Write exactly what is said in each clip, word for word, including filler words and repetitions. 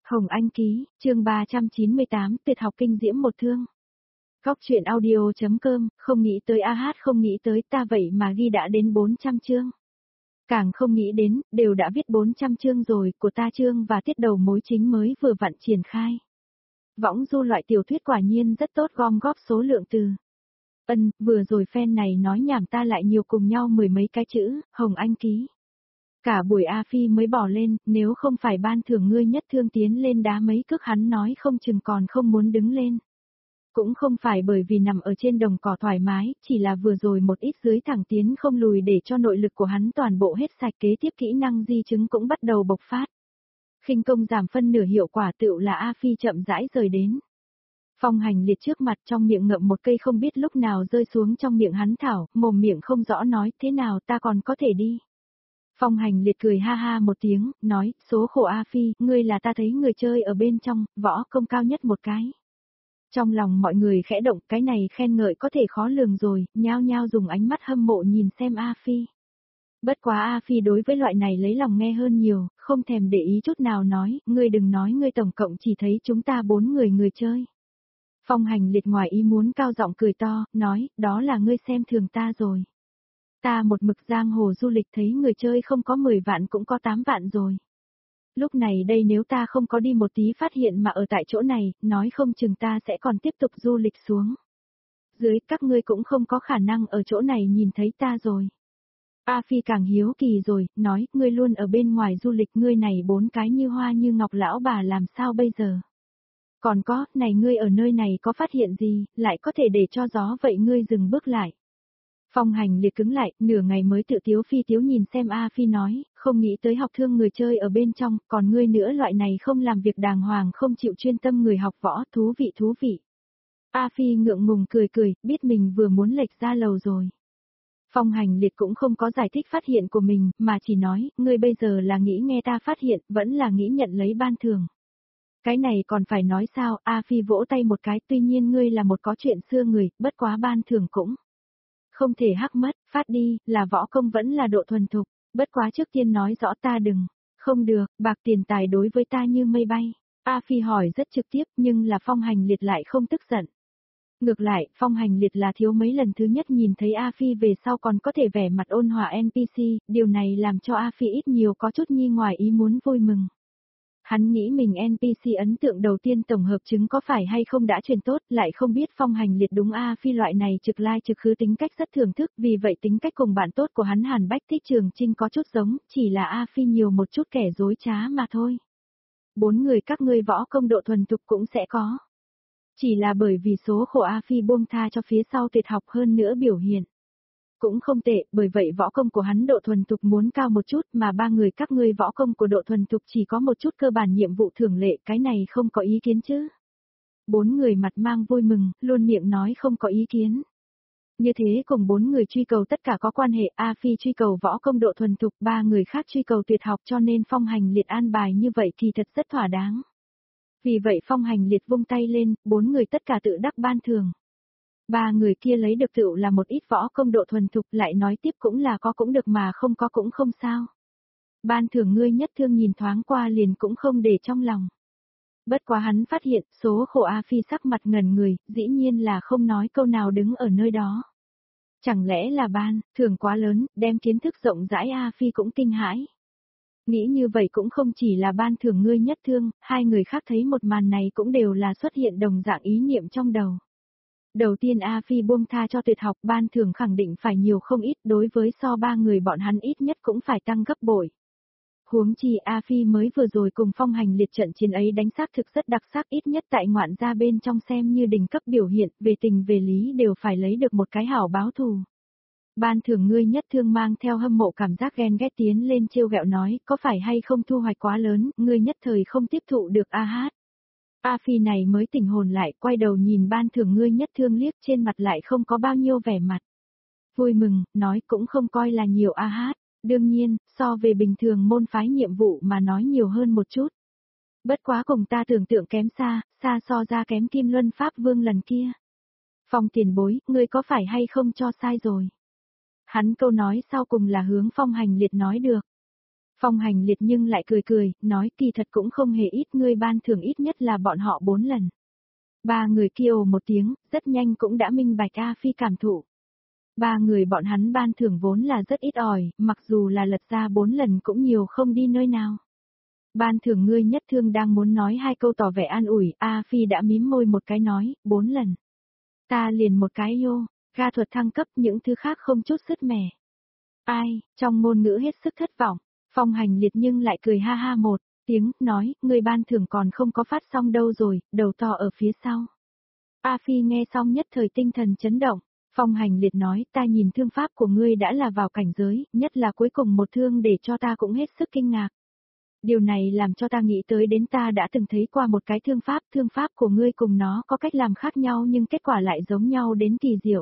Hồng Anh ký, chương ba trăm chín mươi tám, tuyệt học kinh diễm một thương. Góc truyện audio.com, không nghĩ tới a hát không nghĩ tới ta vậy mà ghi đã đến bốn trăm chương. Càng không nghĩ đến, đều đã viết bốn trăm chương rồi, của ta chương và tiết đầu mối chính mới vừa vặn triển khai. Võng du loại tiểu thuyết quả nhiên rất tốt gom góp số lượng từ. Ân, vừa rồi fan này nói nhảm ta lại nhiều cùng nhau mười mấy cái chữ, Hồng Anh ký. Cả buổi A Phi mới bỏ lên, nếu không phải ban thưởng ngươi nhất thương tiến lên đá mấy cước hắn nói không chừng còn không muốn đứng lên. Cũng không phải bởi vì nằm ở trên đồng cỏ thoải mái, chỉ là vừa rồi một ít dưới thẳng tiến không lùi để cho nội lực của hắn toàn bộ hết sạch, kế tiếp kỹ năng di chứng cũng bắt đầu bộc phát. Khinh công giảm phân nửa hiệu quả tựu là A Phi chậm rãi rời đến. Phong Hành Liệt trước mặt trong miệng ngậm một cây không biết lúc nào rơi xuống trong miệng hắn thảo, mồm miệng không rõ nói thế nào ta còn có thể đi. Phong Hành Liệt cười ha ha một tiếng, nói, số khổ A Phi, ngươi là ta thấy người chơi ở bên trong, võ công cao nhất một cái. Trong lòng mọi người khẽ động, cái này khen ngợi có thể khó lường rồi, nhao nhao dùng ánh mắt hâm mộ nhìn xem A Phi. Bất quá A Phi đối với loại này lấy lòng nghe hơn nhiều, không thèm để ý chút nào nói, ngươi đừng nói ngươi tổng cộng chỉ thấy chúng ta bốn người người chơi. Phong Hành Liệt ngoài ý muốn cao giọng cười to, nói, đó là ngươi xem thường ta rồi. Ta một mực giang hồ du lịch thấy người chơi không có mười vạn cũng có tám vạn rồi. Lúc này đây nếu ta không có đi một tí phát hiện mà ở tại chỗ này, nói không chừng ta sẽ còn tiếp tục du lịch xuống. Dưới các ngươi cũng không có khả năng ở chỗ này nhìn thấy ta rồi. A Phi càng hiếu kỳ rồi, nói, ngươi luôn ở bên ngoài du lịch, ngươi này bốn cái như hoa như ngọc lão bà làm sao bây giờ? Còn có, này ngươi ở nơi này có phát hiện gì, lại có thể để cho gió vậy ngươi dừng bước lại. Phong Hành Liệt cứng lại, nửa ngày mới tự tiếu phi tiếu nhìn xem A Phi nói, không nghĩ tới học thương người chơi ở bên trong, còn ngươi nữa loại này không làm việc đàng hoàng không chịu chuyên tâm người học võ, thú vị thú vị. A Phi ngượng ngùng cười cười, biết mình vừa muốn lệch ra lầu rồi. Phong Hành Liệt cũng không có giải thích phát hiện của mình, mà chỉ nói, ngươi bây giờ là nghĩ nghe ta phát hiện, vẫn là nghĩ nhận lấy ban thưởng. Cái này còn phải nói sao, A Phi vỗ tay một cái, tuy nhiên ngươi là một có chuyện xưa người, bất quá ban thưởng cũng không thể hắc mất, phát đi, là võ công vẫn là độ thuần thục, bất quá trước tiên nói rõ ta đừng, không được, bạc tiền tài đối với ta như mây bay. A Phi hỏi rất trực tiếp nhưng là Phong Hành Liệt lại không tức giận. Ngược lại, Phong Hành Liệt là thiếu mấy lần thứ nhất nhìn thấy A Phi về sau còn có thể vẻ mặt ôn hòa en pê xê, điều này làm cho A Phi ít nhiều có chút nhi ngoài ý muốn vui mừng. Hắn nghĩ mình en pê xê ấn tượng đầu tiên tổng hợp chứng có phải hay không đã truyền tốt, lại không biết Phong Hành Liệt đúng A Phi loại này trực lai trực khứ tính cách rất thưởng thức, vì vậy tính cách cùng bạn tốt của hắn Hàn Bách Thích Trường Trinh có chút giống, chỉ là A Phi nhiều một chút kẻ dối trá mà thôi. Bốn người các ngươi võ công độ thuần thục cũng sẽ có. Chỉ là bởi vì số khổ A Phi buông tha cho phía sau tuyệt học hơn nữa biểu hiện. Cũng không tệ, bởi vậy võ công của hắn độ thuần thục muốn cao một chút mà ba người các ngươi võ công của độ thuần thục chỉ có một chút cơ bản nhiệm vụ thường lệ, cái này không có ý kiến chứ. Bốn người mặt mang vui mừng, luôn miệng nói không có ý kiến. Như thế cùng bốn người truy cầu tất cả có quan hệ, A Phi truy cầu võ công độ thuần thục, ba người khác truy cầu tuyệt học cho nên Phong Hành Liệt an bài như vậy thì thật rất thỏa đáng. Vì vậy Phong Hành Liệt vung tay lên, bốn người tất cả tự đắc ban thưởng. Ba người kia lấy được tựu là một ít võ công độ thuần thục, lại nói tiếp cũng là có cũng được mà không có cũng không sao. Ban thưởng ngươi nhất thương nhìn thoáng qua liền cũng không để trong lòng. Bất quá hắn phát hiện số khổ A Phi sắc mặt ngẩn người, dĩ nhiên là không nói câu nào đứng ở nơi đó. Chẳng lẽ là ban, thưởng quá lớn, đem kiến thức rộng rãi A Phi cũng kinh hãi. Nghĩ như vậy cũng không chỉ là ban thưởng ngươi nhất thương, hai người khác thấy một màn này cũng đều là xuất hiện đồng dạng ý niệm trong đầu. Đầu tiên A Phi buông tha cho tuyệt học ban thưởng khẳng định phải nhiều không ít, đối với so ba người bọn hắn ít nhất cũng phải tăng gấp bội. Huống chi A Phi mới vừa rồi cùng Phong Hành Liệt trận chiến ấy đánh xác thực rất đặc sắc, ít nhất tại ngoạn gia bên trong xem như đỉnh cấp biểu hiện, về tình về lý đều phải lấy được một cái hảo báo thù. Ban thưởng ngươi nhất thương mang theo hâm mộ cảm giác ghen ghét tiến lên trêu ghẹo nói, có phải hay không thu hoạch quá lớn, ngươi nhất thời không tiếp thụ được A Hát. A Phi này mới tỉnh hồn lại, quay đầu nhìn ban thưởng ngươi nhất thương liếc, trên mặt lại không có bao nhiêu vẻ mặt vui mừng, nói cũng không coi là nhiều A Hát, đương nhiên, so về bình thường môn phái nhiệm vụ mà nói nhiều hơn một chút. Bất quá cùng ta tưởng tượng kém xa, xa so ra kém Kim Luân Pháp Vương lần kia. Phong tiền bối, ngươi có phải hay không cho sai rồi? Hắn câu nói sau cùng là hướng Phong Hành Liệt nói được. Phong Hành Liệt nhưng lại cười cười, nói kỳ thật cũng không hề ít, ngươi ban thưởng ít nhất là bọn họ bốn lần. Ba người kia ồ một tiếng, rất nhanh cũng đã minh bạch A Phi cảm thụ. Ba người bọn hắn ban thưởng vốn là rất ít ỏi, mặc dù là lật ra bốn lần cũng nhiều không đi nơi nào. Ban thưởng ngươi nhất thương đang muốn nói hai câu tỏ vẻ an ủi, A Phi đã mím môi một cái nói, bốn lần. Ta liền một cái vô, ga thuật thăng cấp những thứ khác không chút sứt mẻ. Ai, trong ngôn ngữ hết sức thất vọng, Phong Hành Liệt nhưng lại cười ha ha một tiếng, nói, ngươi ban thưởng còn không có phát xong đâu rồi, đầu to ở phía sau. A Phi nghe xong nhất thời tinh thần chấn động, Phong Hành Liệt nói, ta nhìn thương pháp của ngươi đã là vào cảnh giới, nhất là cuối cùng một thương để cho ta cũng hết sức kinh ngạc. Điều này làm cho ta nghĩ tới đến ta đã từng thấy qua một cái thương pháp, thương pháp của ngươi cùng nó có cách làm khác nhau nhưng kết quả lại giống nhau đến kỳ diệu.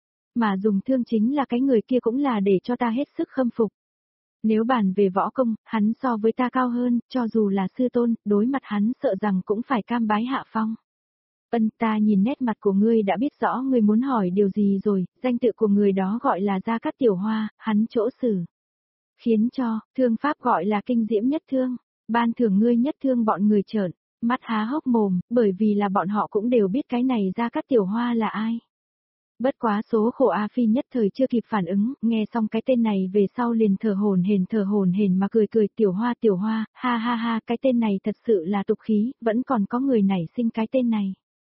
Mà dùng thương chính là cái người kia cũng là để cho ta hết sức khâm phục. Nếu bàn về võ công, hắn so với ta cao hơn, cho dù là sư tôn, đối mặt hắn sợ rằng cũng phải cam bái hạ phong. Ân, ta nhìn nét mặt của ngươi đã biết rõ ngươi muốn hỏi điều gì rồi, danh tự của người đó gọi là Gia Cát Tiểu Hoa, hắn chỗ xử. Khiến cho, thương pháp gọi là kinh diễm nhất thương, ban thưởng ngươi nhất thương bọn người trợn, mắt há hốc mồm, bởi vì là bọn họ cũng đều biết cái này Gia Cát Tiểu Hoa là ai. Bất quá số khổ A Phi nhất thời chưa kịp phản ứng, nghe xong cái tên này về sau liền thở hổn hển thở hổn hển mà cười cười Tiểu Hoa Tiểu Hoa, ha ha ha, cái tên này thật sự là tục khí, vẫn còn có người nảy sinh cái tên này.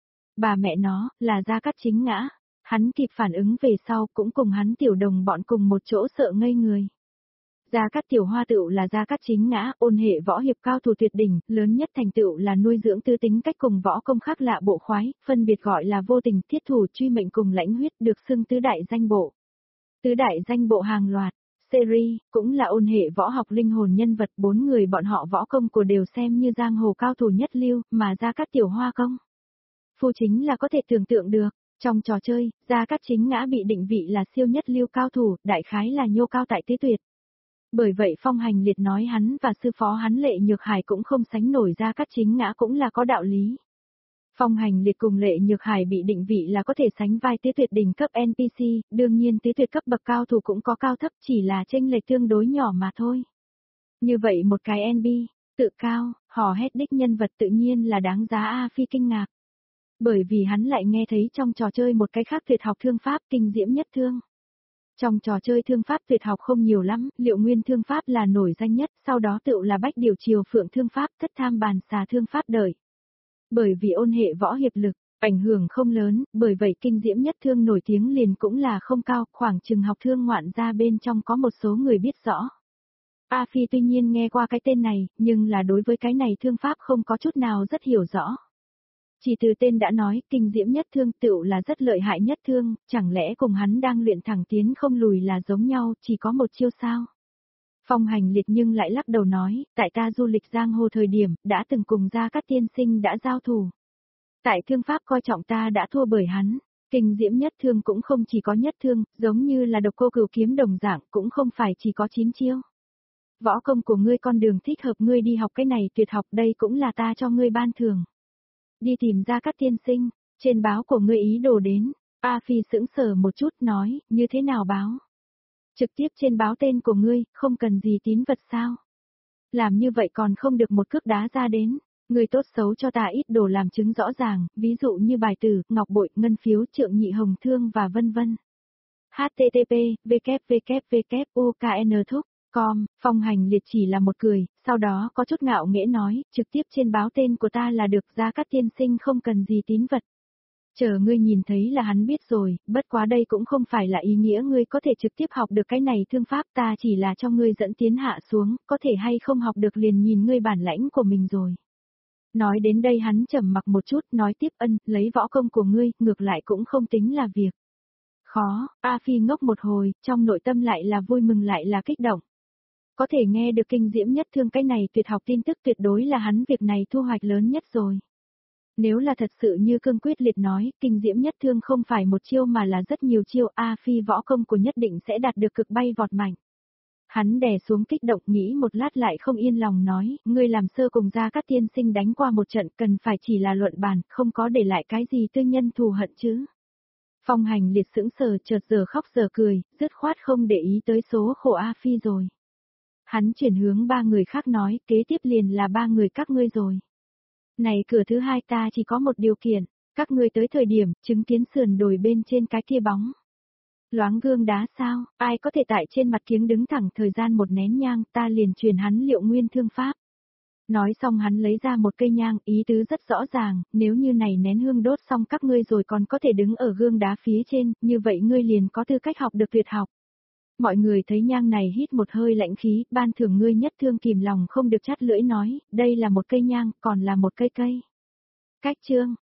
Bà mẹ nó, là Gia Cát Chính Ngã, hắn kịp phản ứng về sau cũng cùng hắn tiểu đồng bọn cùng một chỗ sợ ngây người. Gia Cát Tiểu Hoa tựu là Gia Cát Chính Ngã, ôn hệ võ hiệp cao thủ tuyệt đỉnh, lớn nhất thành tựu là nuôi dưỡng tư tính cách cùng võ công khác lạ bộ khoái, phân biệt gọi là vô tình, thiết thủ, truy mệnh cùng lãnh huyết, được xưng tứ đại danh bộ. Tứ đại danh bộ hàng loạt, series, cũng là ôn hệ võ học linh hồn nhân vật, bốn người bọn họ võ công của đều xem như giang hồ cao thủ nhất lưu, mà Gia Cát Tiểu Hoa công phu chính là có thể tưởng tượng được. Trong trò chơi, Gia Cát Chính Ngã bị định vị là siêu nhất lưu cao thủ, đại khái là nhô cao tại tứ tuyệt. Bởi vậy Phong Hành Liệt nói hắn và sư phó hắn Lệ Nhược Hải cũng không sánh nổi Gia Cát Chính Ngã cũng là có đạo lý. Phong Hành Liệt cùng Lệ Nhược Hải bị định vị là có thể sánh vai tứ tuyệt đỉnh cấp en pê xê, đương nhiên tứ tuyệt cấp bậc cao thủ cũng có cao thấp, chỉ là chênh lệch tương đối nhỏ mà thôi. Như vậy một cái en pê, tự cao, hò hét đích nhân vật tự nhiên là đáng giá A Phi kinh ngạc. Bởi vì hắn lại nghe thấy trong trò chơi một cái khác tuyệt học thương pháp kinh diễm nhất thương. Trong trò chơi thương pháp tuyệt học không nhiều lắm, Liệu Nguyên thương pháp là nổi danh nhất, sau đó tựu là Bách Điều Triều Phượng thương pháp, Thất Tham Bàn Xà thương pháp đợi. Bởi vì ôn hệ võ hiệp lực, ảnh hưởng không lớn, bởi vậy kinh diễm nhất thương nổi tiếng liền cũng là không cao, khoảng chừng học thương ngoạn ra bên trong có một số người biết rõ. A Phi tuy nhiên nghe qua cái tên này, nhưng là đối với cái này thương pháp không có chút nào rất hiểu rõ. Chỉ từ tên đã nói, kinh diễm nhất thương tựu là rất lợi hại nhất thương, chẳng lẽ cùng hắn đang luyện thẳng tiến không lùi là giống nhau, chỉ có một chiêu sao? Phong Hành Liệt nhưng lại lắc đầu nói, tại ta du lịch giang hồ thời điểm, đã từng cùng Gia Cát tiên sinh đã giao thủ. Tại thương pháp coi trọng ta đã thua bởi hắn, kinh diễm nhất thương cũng không chỉ có nhất thương, giống như là độc cô cửu kiếm đồng dạng, cũng không phải chỉ có chín chiêu. Võ công của ngươi con đường thích hợp ngươi đi học cái này tuyệt học, đây cũng là ta cho ngươi ban thưởng. Đi tìm Gia Cát tiên sinh, trên báo của ngươi ý đồ đến, A Phi sững sờ một chút nói, như thế nào báo? Trực tiếp trên báo tên của ngươi, không cần gì tín vật sao? Làm như vậy còn không được một cước đá ra đến, ngươi tốt xấu cho ta ít đồ làm chứng rõ ràng, ví dụ như bài tử, ngọc bội, ngân phiếu, trượng nhị hồng thương và vân vân. H T T P, W W W U K N thúc. Com, Phong Hành Liệt chỉ là một cười, sau đó có chút ngạo nghễ nói, trực tiếp trên báo tên của ta là được, Gia Cát tiên sinh không cần gì tín vật. Chờ ngươi nhìn thấy là hắn biết rồi, bất quá đây cũng không phải là ý nghĩa ngươi có thể trực tiếp học được cái này thương pháp, ta chỉ là cho ngươi dẫn tiến hạ xuống, có thể hay không học được liền nhìn ngươi bản lãnh của mình rồi. Nói đến đây hắn trầm mặc một chút, nói tiếp, ân, lấy võ công của ngươi, ngược lại cũng không tính là việc khó. A Phi ngốc một hồi, trong nội tâm lại là vui mừng lại là kích động. Có thể nghe được kinh diễm nhất thương cái này tuyệt học tin tức tuyệt đối là hắn việc này thu hoạch lớn nhất rồi. Nếu là thật sự như Cương Quyết Liệt nói, kinh diễm nhất thương không phải một chiêu mà là rất nhiều chiêu, A Phi võ công của nhất định sẽ đạt được cực bay vọt mạnh. Hắn đè xuống kích động nghĩ một lát lại không yên lòng nói, ngươi làm sơ cùng Gia Cát tiên sinh đánh qua một trận cần phải chỉ là luận bàn, không có để lại cái gì tư nhân thù hận chứ. Phong Hành Liệt sững sờ chợt giờ khóc giờ cười, dứt khoát không để ý tới số khổ A Phi rồi. Hắn chuyển hướng ba người khác nói, kế tiếp liền là ba người các ngươi rồi. Này cửa thứ hai ta chỉ có một điều kiện, các ngươi tới thời điểm, chứng kiến sườn đồi bên trên cái kia bóng. Loáng gương đá sao, ai có thể tại trên mặt kiếng đứng thẳng thời gian một nén nhang, ta liền truyền hắn liệu nguyên thương pháp. Nói xong hắn lấy ra một cây nhang, ý tứ rất rõ ràng, nếu như này nén hương đốt xong các ngươi rồi còn có thể đứng ở gương đá phía trên, như vậy ngươi liền có tư cách học được tuyệt học. Mọi người thấy nhang này hít một hơi lạnh khí, ban thưởng ngươi nhất thương kìm lòng không được chắt lưỡi nói, đây là một cây nhang, còn là một cây cây. Cách chương,